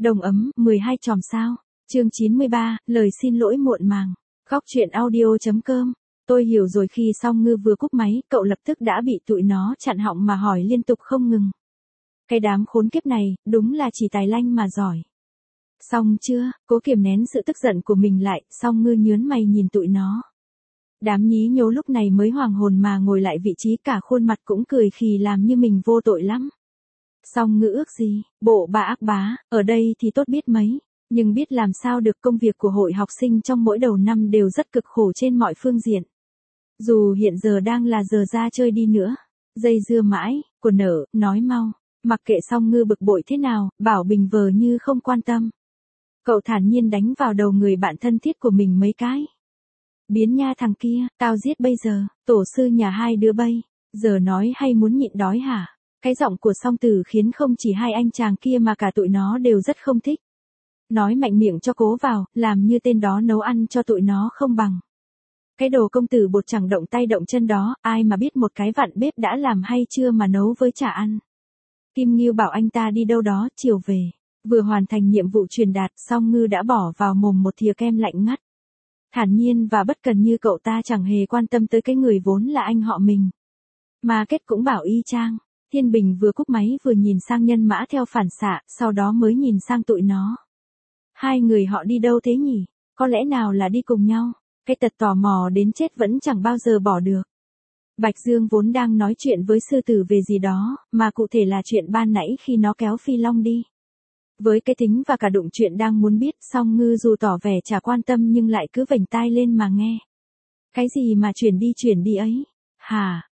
Đồng ấm, 12 chòm sao. Chương 93, lời xin lỗi muộn màng. Góc truyện audio.com. Tôi hiểu rồi, khi Song Ngư vừa cúp máy, cậu lập tức đã bị tụi nó chặn họng mà hỏi liên tục không ngừng. Cái đám khốn kiếp này, đúng là chỉ tài lanh mà giỏi. Xong chưa, cố kiềm nén sự tức giận của mình lại, Song Ngư nhớn mày nhìn tụi nó. Đám nhí nhố lúc này mới hoàng hồn mà ngồi lại vị trí, cả khuôn mặt cũng cười khì làm như mình vô tội lắm. Song Ngư ước gì, bộ bà ác bá, ở đây thì tốt biết mấy, nhưng biết làm sao được, công việc của hội học sinh trong mỗi đầu năm đều rất cực khổ trên mọi phương diện. Dù hiện giờ đang là giờ ra chơi đi nữa, dây dưa mãi, của nở, nói mau, mặc kệ Song Ngư bực bội thế nào, Bảo Bình vờ như không quan tâm. Cậu thản nhiên đánh vào đầu người bạn thân thiết của mình mấy cái. Biến nha thằng kia, tao giết bây giờ, tổ sư nhà hai đứa bay, giờ nói hay muốn nhịn đói hả? Cái giọng của Song Tử khiến không chỉ hai anh chàng kia mà cả tụi nó đều rất không thích. Nói mạnh miệng cho cố vào, làm như tên đó nấu ăn cho tụi nó không bằng. Cái đồ công tử bột chẳng động tay động chân đó, ai mà biết một cái vặn bếp đã làm hay chưa mà nấu với chả ăn. Kim Ngưu bảo anh ta đi đâu đó, chiều về. Vừa hoàn thành nhiệm vụ truyền đạt, Song Ngư đã bỏ vào mồm một thìa kem lạnh ngắt. Thản nhiên và bất cần như cậu ta chẳng hề quan tâm tới cái người vốn là anh họ mình. Mà kết cũng bảo y chang. Thiên Bình vừa cúp máy vừa nhìn sang Nhân Mã theo phản xạ, sau đó mới nhìn sang tụi nó. Hai người họ đi đâu thế nhỉ? Có lẽ nào là đi cùng nhau? Cái tật tò mò đến chết vẫn chẳng bao giờ bỏ được. Bạch Dương vốn đang nói chuyện với sư tử về gì đó, mà cụ thể là chuyện ban nãy khi nó kéo Phi Long đi. Với cái tính và cả đụng chuyện đang muốn biết, Song Ngư dù tỏ vẻ chả quan tâm nhưng lại cứ vểnh tai lên mà nghe. Cái gì mà chuyển đi ấy? Hả,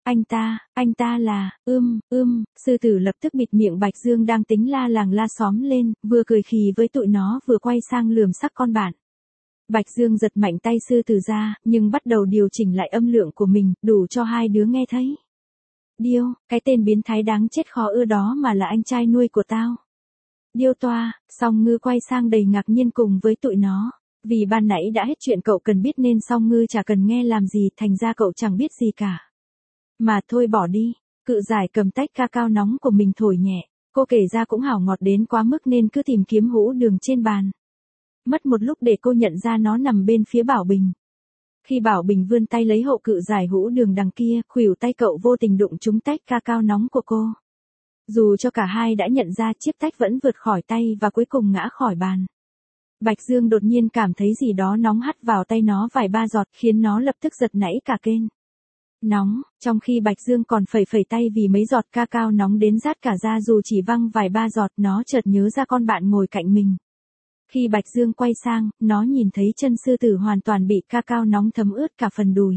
anh ta là, sư tử lập tức bịt miệng Bạch Dương đang tính la làng la xóm lên, vừa cười khì với tụi nó vừa quay sang lườm sắc con bạn. Bạch Dương giật mạnh tay sư tử ra, nhưng bắt đầu điều chỉnh lại âm lượng của mình, đủ cho hai đứa nghe thấy. Điêu, cái tên biến thái đáng chết khó ưa đó mà là anh trai nuôi của tao. Điêu toa, Song Ngư quay sang đầy ngạc nhiên cùng với tụi nó. Vì ban nãy đã hết chuyện cậu cần biết nên Song Ngư chả cần nghe làm gì, thành ra cậu chẳng biết gì cả. Mà thôi bỏ đi, Cự Giải cầm tách cacao nóng của mình thổi nhẹ. Cô kể ra cũng hảo ngọt đến quá mức nên cứ tìm kiếm hũ đường trên bàn. Mất một lúc để cô nhận ra nó nằm bên phía Bảo Bình. Khi Bảo Bình vươn tay lấy hộ Cự Giải hũ đường đằng kia, khuỷu tay cậu vô tình đụng trúng tách cacao nóng của cô. Dù cho cả hai đã nhận ra, chiếc tách vẫn vượt khỏi tay và cuối cùng ngã khỏi bàn. Bạch Dương đột nhiên cảm thấy gì đó nóng hắt vào tay nó vài ba giọt, khiến nó lập tức giật nảy cả kênh. Nóng, trong khi Bạch Dương còn phẩy tay vì mấy giọt cacao nóng đến rát cả da, dù chỉ văng vài ba giọt, nó chợt nhớ ra con bạn ngồi cạnh mình. Khi Bạch Dương quay sang, nó nhìn thấy chân sư tử hoàn toàn bị cacao nóng thấm ướt cả phần đùi.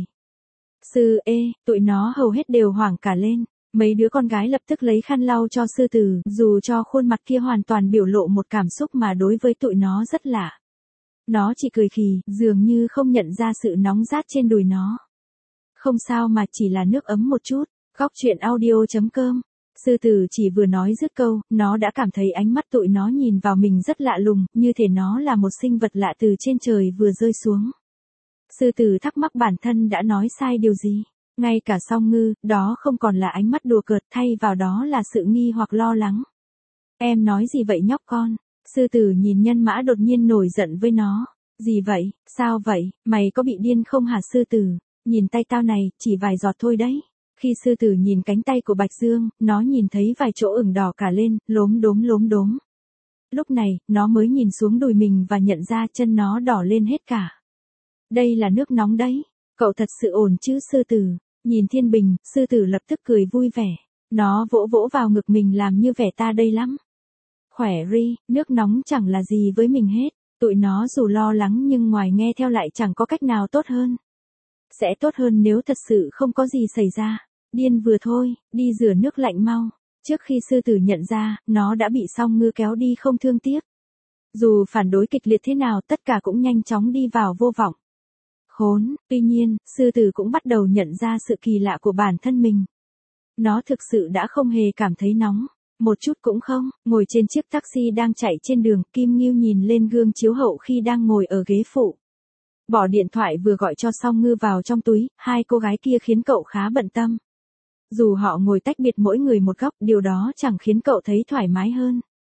Tụi nó hầu hết đều hoảng cả lên. Mấy đứa con gái lập tức lấy khăn lau cho sư tử, dù cho khuôn mặt kia hoàn toàn biểu lộ một cảm xúc mà đối với tụi nó rất lạ. Nó chỉ cười khì, dường như không nhận ra sự nóng rát trên đùi nó. Không sao mà, chỉ là nước ấm một chút. Góc truyện audio.com. Sư tử chỉ vừa nói dứt câu, nó đã cảm thấy ánh mắt tụi nó nhìn vào mình rất lạ lùng, như thể nó là một sinh vật lạ từ trên trời vừa rơi xuống. Sư tử thắc mắc bản thân đã nói sai điều gì. Ngay cả Song Ngư, đó không còn là ánh mắt đùa cợt, thay vào đó là sự nghi hoặc lo lắng. Em nói gì vậy nhóc con? Sư tử nhìn Nhân Mã đột nhiên nổi giận với nó. Gì vậy, sao vậy, mày có bị điên không hả sư tử? Nhìn tay tao này, chỉ vài giọt thôi đấy. Khi sư tử nhìn cánh tay của Bạch Dương, nó nhìn thấy vài chỗ ửng đỏ cả lên, lốm đốm. Lúc này, nó mới nhìn xuống đùi mình và nhận ra chân nó đỏ lên hết cả. Đây là nước nóng đấy. Cậu thật sự ổn chứ sư tử? Nhìn Thiên Bình, sư tử lập tức cười vui vẻ. Nó vỗ vào ngực mình làm như vẻ ta đây lắm. Khỏe ri, nước nóng chẳng là gì với mình hết. Tụi nó dù lo lắng nhưng ngoài nghe theo lại chẳng có cách nào tốt hơn. Sẽ tốt hơn nếu thật sự không có gì xảy ra. Điên vừa thôi, đi rửa nước lạnh mau. Trước khi sư tử nhận ra, nó đã bị Song Ngư kéo đi không thương tiếc. Dù phản đối kịch liệt thế nào, tất cả cũng nhanh chóng đi vào vô vọng. Khốn, tuy nhiên, sư tử cũng bắt đầu nhận ra sự kỳ lạ của bản thân mình. Nó thực sự đã không hề cảm thấy nóng, một chút cũng không. Ngồi trên chiếc taxi đang chạy trên đường, Kim Ngưu nhìn lên gương chiếu hậu khi đang ngồi ở ghế phụ. Bỏ điện thoại vừa gọi cho Song Ngư vào trong túi, hai cô gái kia khiến cậu khá bận tâm. Dù họ ngồi tách biệt mỗi người một góc, điều đó chẳng khiến cậu thấy thoải mái hơn.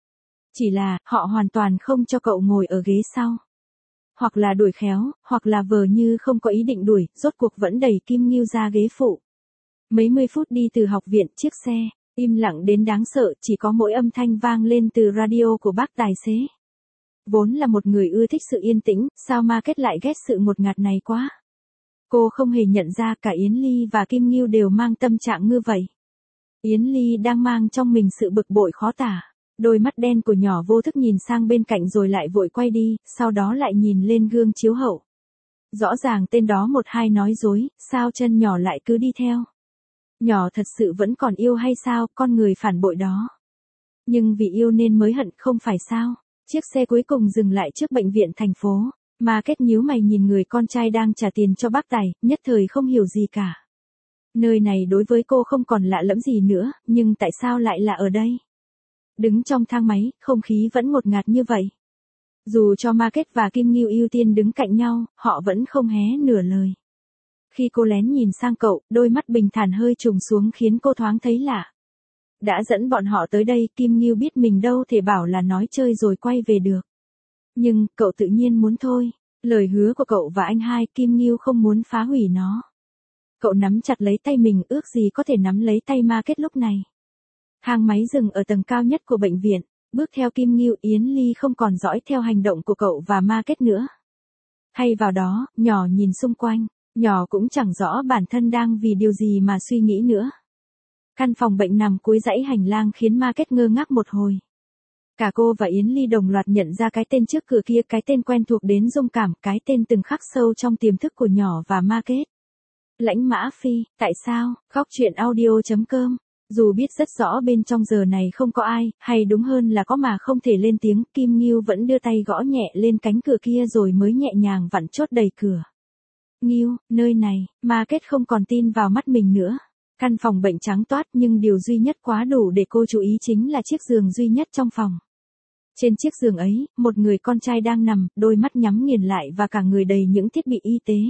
Chỉ là, họ hoàn toàn không cho cậu ngồi ở ghế sau. Hoặc là đuổi khéo, hoặc là vờ như không có ý định đuổi, rốt cuộc vẫn đẩy Kim Ngưu ra ghế phụ. Mấy mươi phút đi từ học viện, chiếc xe im lặng đến đáng sợ, chỉ có mỗi âm thanh vang lên từ radio của bác tài xế. Vốn là một người ưa thích sự yên tĩnh, sao Market lại ghét sự ngột ngạt này quá. Cô không hề nhận ra cả Yến Ly và Kim Ngưu đều mang tâm trạng như vậy. Yến Ly đang mang trong mình sự bực bội khó tả. Đôi mắt đen của nhỏ vô thức nhìn sang bên cạnh rồi lại vội quay đi, sau đó lại nhìn lên gương chiếu hậu. Rõ ràng tên đó một hai nói dối, sao chân nhỏ lại cứ đi theo. Nhỏ thật sự vẫn còn yêu hay sao, con người phản bội đó. Nhưng vì yêu nên mới hận, không phải sao. Chiếc xe cuối cùng dừng lại trước bệnh viện thành phố. Market nhíu mày nhìn người con trai đang trả tiền cho bác tài, nhất thời không hiểu gì cả. Nơi này đối với cô không còn lạ lẫm gì nữa, nhưng tại sao lại là ở đây? Đứng trong thang máy, không khí vẫn ngột ngạt như vậy. Dù cho Market và Kim Ngưu ưu tiên đứng cạnh nhau, họ vẫn không hé nửa lời. Khi cô lén nhìn sang cậu, đôi mắt bình thản hơi trùng xuống khiến cô thoáng thấy lạ. Đã dẫn bọn họ tới đây, Kim Ngưu biết mình đâu thể bảo là nói chơi rồi quay về được. Nhưng, cậu tự nhiên muốn thôi. Lời hứa của cậu và anh hai, Kim Ngưu không muốn phá hủy nó. Cậu nắm chặt lấy tay mình, ước gì có thể nắm lấy tay Market lúc này. Thang máy dừng ở tầng cao nhất của bệnh viện. Bước theo Kim Ngưu, Yến Ly không còn dõi theo hành động của cậu và Market nữa. Thay vào đó, nhỏ nhìn xung quanh. Nhỏ cũng chẳng rõ bản thân đang vì điều gì mà suy nghĩ nữa. Căn phòng bệnh nằm cuối dãy hành lang khiến Market ngơ ngác một hồi. Cả cô và Yến Ly đồng loạt nhận ra cái tên trước cửa kia, cái tên quen thuộc đến rung cảm, cái tên từng khắc sâu trong tiềm thức của nhỏ và Market. Lãnh Mã Phi, tại sao? Góc truyện audio.com. Dù biết rất rõ bên trong giờ này không có ai, hay đúng hơn là có mà không thể lên tiếng, Kim Ngưu vẫn đưa tay gõ nhẹ lên cánh cửa kia rồi mới nhẹ nhàng vặn chốt đẩy cửa. Ngưu, nơi này, Market không còn tin vào mắt mình nữa. Căn phòng bệnh trắng toát nhưng điều duy nhất quá đủ để cô chú ý chính là chiếc giường duy nhất trong phòng. Trên chiếc giường ấy, một người con trai đang nằm, đôi mắt nhắm nghiền lại và cả người đầy những thiết bị y tế.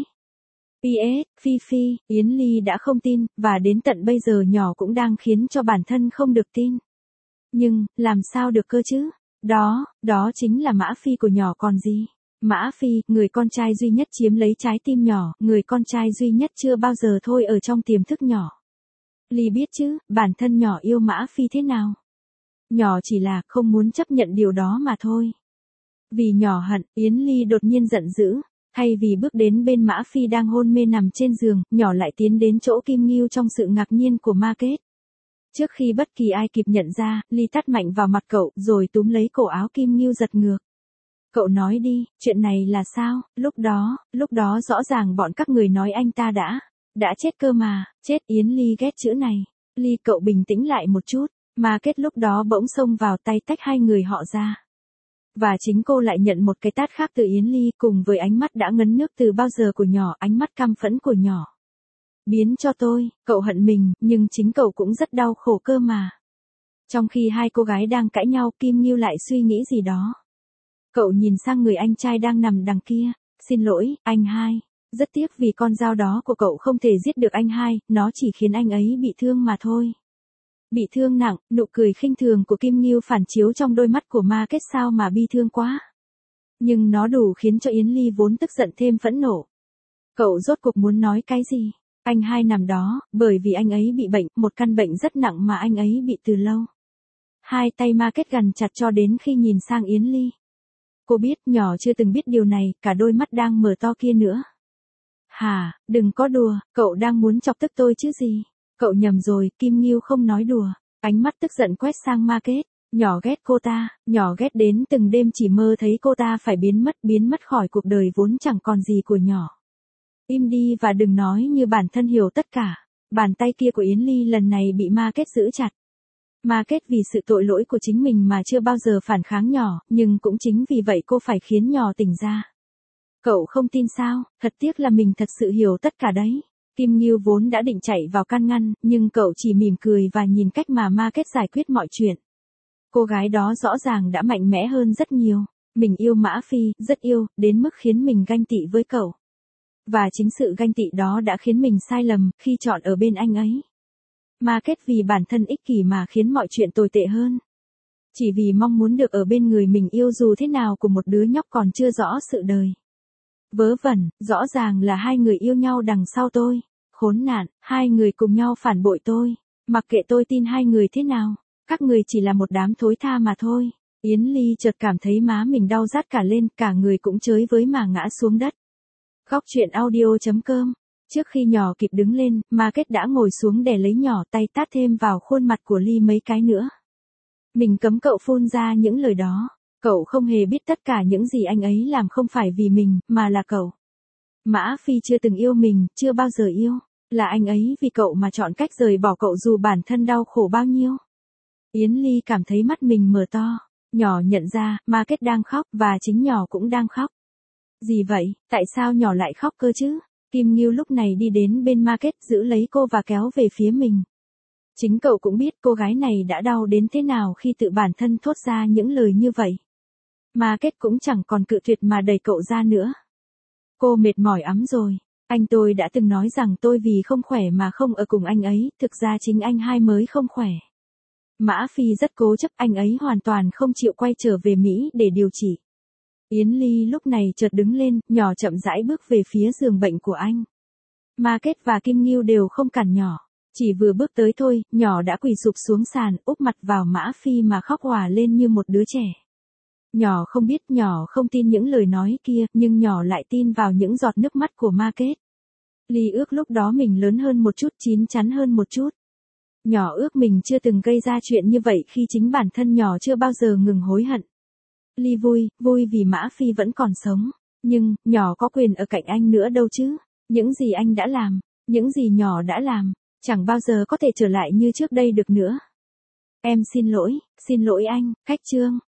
PS, Phi, Yến Ly đã không tin, và đến tận bây giờ nhỏ cũng đang khiến cho bản thân không được tin. Nhưng, làm sao được cơ chứ? Đó chính là Mã Phi của nhỏ còn gì? Mã Phi, người con trai duy nhất chiếm lấy trái tim nhỏ, người con trai duy nhất chưa bao giờ thôi ở trong tiềm thức nhỏ. Ly biết chứ, bản thân nhỏ yêu Mã Phi thế nào? Nhỏ chỉ là không muốn chấp nhận điều đó mà thôi. Vì nhỏ hận, Yến Ly đột nhiên giận dữ. Thay vì bước đến bên Mã Phi đang hôn mê nằm trên giường, nhỏ lại tiến đến chỗ Kim Ngưu trong sự ngạc nhiên của Market. Trước khi bất kỳ ai kịp nhận ra, Ly tát mạnh vào mặt cậu, rồi túm lấy cổ áo Kim Ngưu giật ngược. Cậu nói đi, chuyện này là sao? Lúc đó rõ ràng bọn các người nói anh ta đã chết cơ mà. Chết. Yến Ly ghét chữ này. Ly, cậu bình tĩnh lại một chút. Market lúc đó bỗng xông vào tay tách hai người họ ra. Và chính cô lại nhận một cái tát khác từ Yến Ly, cùng với ánh mắt đã ngấn nước từ bao giờ của nhỏ, ánh mắt căm phẫn của nhỏ. Biến cho tôi, cậu hận mình, nhưng chính cậu cũng rất đau khổ cơ mà. Trong khi hai cô gái đang cãi nhau, Kim Ngưu lại suy nghĩ gì đó. Cậu nhìn sang người anh trai đang nằm đằng kia. Xin lỗi, anh hai. Rất tiếc vì con dao đó của cậu không thể giết được anh hai, nó chỉ khiến anh ấy bị thương mà thôi. Bị thương nặng, nụ cười khinh thường của Kim Ngưu phản chiếu trong đôi mắt của Market, sao mà bi thương quá. Nhưng nó đủ khiến cho Yến Ly vốn tức giận thêm phẫn nộ. Cậu rốt cuộc muốn nói cái gì? Anh hai nằm đó, bởi vì anh ấy bị bệnh, một căn bệnh rất nặng mà anh ấy bị từ lâu. Hai tay Market gằn chặt cho đến khi nhìn sang Yến Ly. Cô biết nhỏ chưa từng biết điều này, cả đôi mắt đang mở to kia nữa. Hả, đừng có đùa, cậu đang muốn chọc tức tôi chứ gì? Cậu nhầm rồi, Kim Ngưu không nói đùa. Ánh mắt tức giận quét sang Market. Nhỏ ghét cô ta, nhỏ ghét đến từng đêm chỉ mơ thấy cô ta phải biến mất khỏi cuộc đời vốn chẳng còn gì của nhỏ. Im đi và đừng nói như bản thân hiểu tất cả. Bàn tay kia của Yến Ly lần này bị Market giữ chặt. Market vì sự tội lỗi của chính mình mà chưa bao giờ phản kháng nhỏ, nhưng cũng chính vì vậy cô phải khiến nhỏ tỉnh ra. Cậu không tin sao? Thật tiếc là mình thật sự hiểu tất cả đấy. Kim Ngưu vốn đã định chạy vào can ngăn, nhưng cậu chỉ mỉm cười và nhìn cách mà Market giải quyết mọi chuyện. Cô gái đó rõ ràng đã mạnh mẽ hơn rất nhiều. Mình yêu Mã Phi, rất yêu, đến mức khiến mình ganh tị với cậu. Và chính sự ganh tị đó đã khiến mình sai lầm khi chọn ở bên anh ấy. Market vì bản thân ích kỷ mà khiến mọi chuyện tồi tệ hơn. Chỉ vì mong muốn được ở bên người mình yêu dù thế nào của một đứa nhóc còn chưa rõ sự đời. Vớ vẩn, rõ ràng là hai người yêu nhau đằng sau tôi. Khốn nạn, hai người cùng nhau phản bội tôi. Mặc kệ tôi tin hai người thế nào, các người chỉ là một đám thối tha mà thôi. Yến Ly chợt cảm thấy má mình đau rát cả lên, cả người cũng chới với mà ngã xuống đất. Góc truyện audio.com. Trước khi nhỏ kịp đứng lên, Market đã ngồi xuống để lấy nhỏ, tay tát thêm vào khuôn mặt của Ly mấy cái nữa. Mình cấm cậu phun ra những lời đó. Cậu không hề biết tất cả những gì anh ấy làm không phải vì mình, mà là cậu. Mã Phi chưa từng yêu mình, chưa bao giờ yêu. Là anh ấy vì cậu mà chọn cách rời bỏ cậu dù bản thân đau khổ bao nhiêu. Yến Ly cảm thấy mắt mình mở to. Nhỏ nhận ra, Market đang khóc, và chính nhỏ cũng đang khóc. Gì vậy, tại sao nhỏ lại khóc cơ chứ? Kim Ngưu lúc này đi đến bên Market, giữ lấy cô và kéo về phía mình. Chính cậu cũng biết cô gái này đã đau đến thế nào khi tự bản thân thốt ra những lời như vậy. Market cũng chẳng còn cự tuyệt mà đẩy cậu ra nữa. Cô mệt mỏi lắm rồi. Anh tôi đã từng nói rằng tôi vì không khỏe mà không ở cùng anh ấy, thực ra chính anh hai mới không khỏe. Mã Phi rất cố chấp, anh ấy hoàn toàn không chịu quay trở về Mỹ để điều trị. Yến Ly lúc này chợt đứng lên, nhỏ chậm rãi bước về phía giường bệnh của anh. Market và Kim Ngưu đều không cản nhỏ. Chỉ vừa bước tới thôi, nhỏ đã quỳ sụp xuống sàn, úp mặt vào Mã Phi mà khóc òa lên như một đứa trẻ. Nhỏ không biết, nhỏ không tin những lời nói kia, nhưng nhỏ lại tin vào những giọt nước mắt của Market. Ly ước lúc đó mình lớn hơn một chút, chín chắn hơn một chút. Nhỏ ước mình chưa từng gây ra chuyện như vậy khi chính bản thân nhỏ chưa bao giờ ngừng hối hận. Ly vui vì Mã Phi vẫn còn sống. Nhưng, nhỏ có quyền ở cạnh anh nữa đâu chứ. Những gì anh đã làm, những gì nhỏ đã làm, chẳng bao giờ có thể trở lại như trước đây được nữa. Em xin lỗi anh, khách Trương.